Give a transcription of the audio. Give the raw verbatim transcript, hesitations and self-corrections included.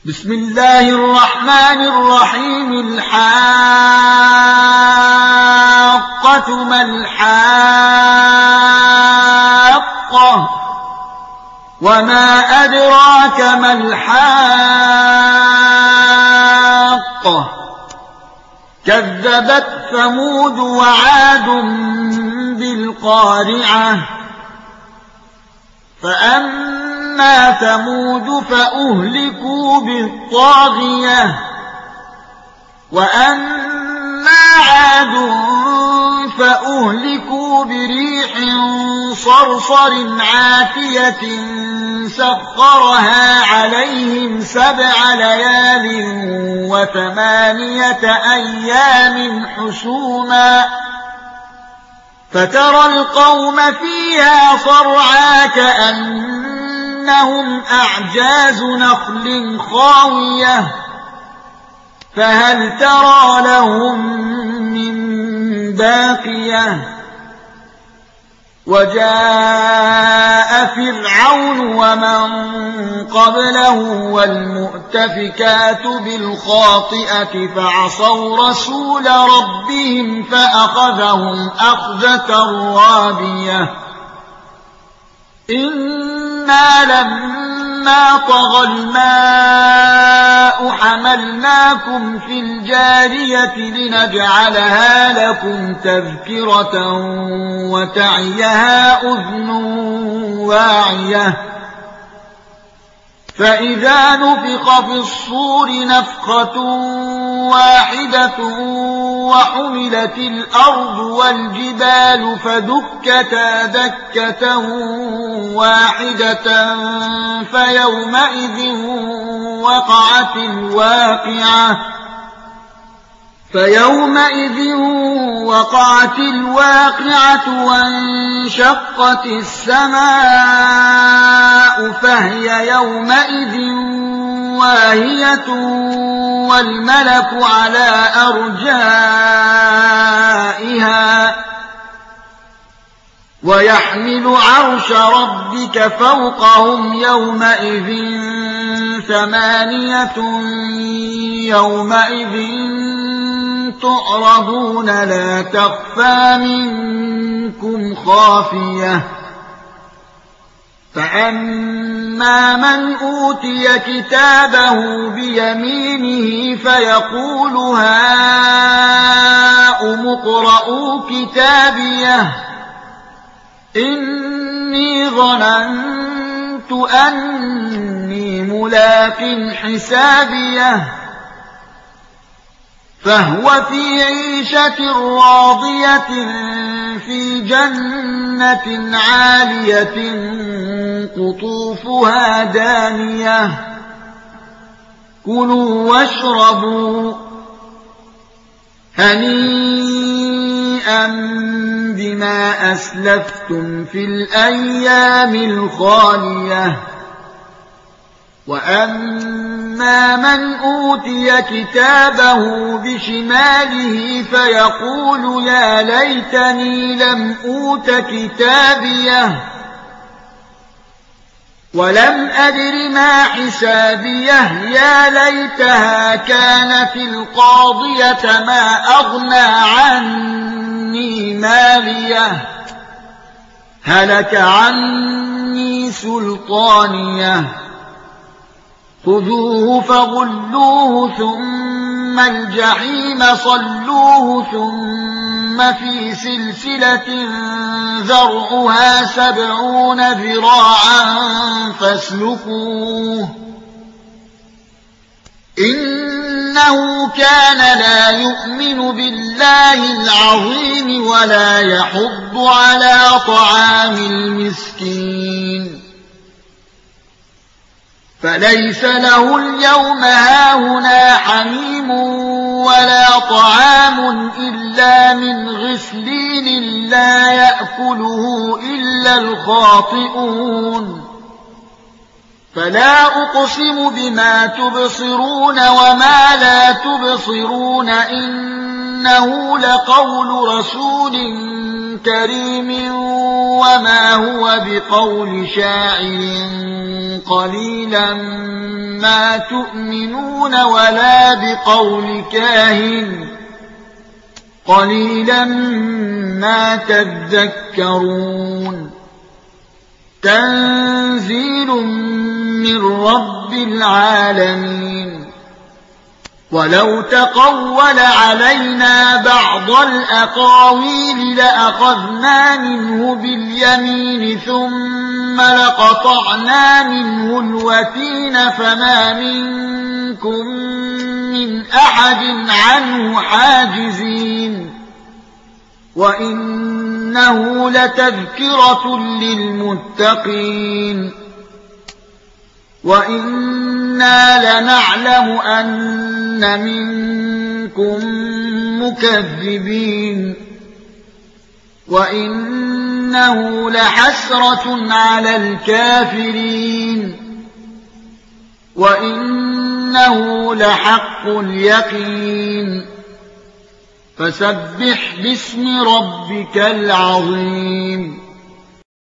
بسم الله الرحمن الرحيم. الحاقة ما الحاقة وما أدراك ما الحاقة كذبت ثمود وعاد بالقارعة فأما ثمود فأهلكوا بالطاغية وأما عاد فأهلكوا بريح صرصر عاتية سخرها عليهم سبع ليال وثمانية أيام حسوما فترى القوم فيها صرعى كأنهم أعجاز نخل خاوية فهل ترى لهم من باقية وجاء فرعون ومن قبله والمؤتفكات بالخاطئة فعصوا رسول ربهم فأخذهم أخذة رابية إنا لما طغى الماء حملناكم في الجارية لنجعلها لكم تذكرة وتعيها أذن واعية فإذا نفخ في الصور نفخة واحدة وحملت الأرض والجبال فدكتا دكة واحدة فيومئذ وقعت الواقعة فيومئذ وقعت الواقعة وانشقت السماء فهي يومئذ واهية والملك على أرجائها ويحمل عرش ربك فوقهم يومئذ ثمانية يومئذ تعرضون لا تخفى منكم خافية فأما من أوتي كتابه بيمينه فيقول هاؤم اقرءوا كتابيه إني ظننت أني ملاق حسابيه فهو في عيشة راضية في جنة عالية قطوفها دانية كلوا واشربوا هنيئا بما أسلفتم في الأيام الخالية وأما من أوتي كتابه بشماله فيقول يا ليتني لم أوت كتابيه ولم أدر ما حسابيه يا ليتها كانت القاضية ما أغنى عني ماليه هلك عني سلطانيه خذوه فغلوه ثم الجحيم صلوه ثم في سلسلة ذرعها سبعون ذراعا فاسلكوه إنه كان لا يؤمن بالله العظيم ولا يحض على طعام المسكين فليس له اليوم هاهنا حميم ولا طعام إلا من غسلين لا يأكله إلا الخاطئون فلا أقسم بما تبصرون وما لا تبصرون إنه لقول رسول كريم وما هو بقول شاعر قليلا ما تؤمنون ولا بقول كاهن قليلا ما تذكرون تنزيل من رب العالمين ولو تقول علينا بعض الأقاويل لأخذنا منه باليمين ثم لقطعنا منه الوتين فما منكم من أحد عنه حاجزين وإنه لتذكرة للمتقين وإنا لنعلم أن منكم مكذبين وإنه لحسرة على الكافرين وإنه لحق اليقين فسبح باسم ربك العظيم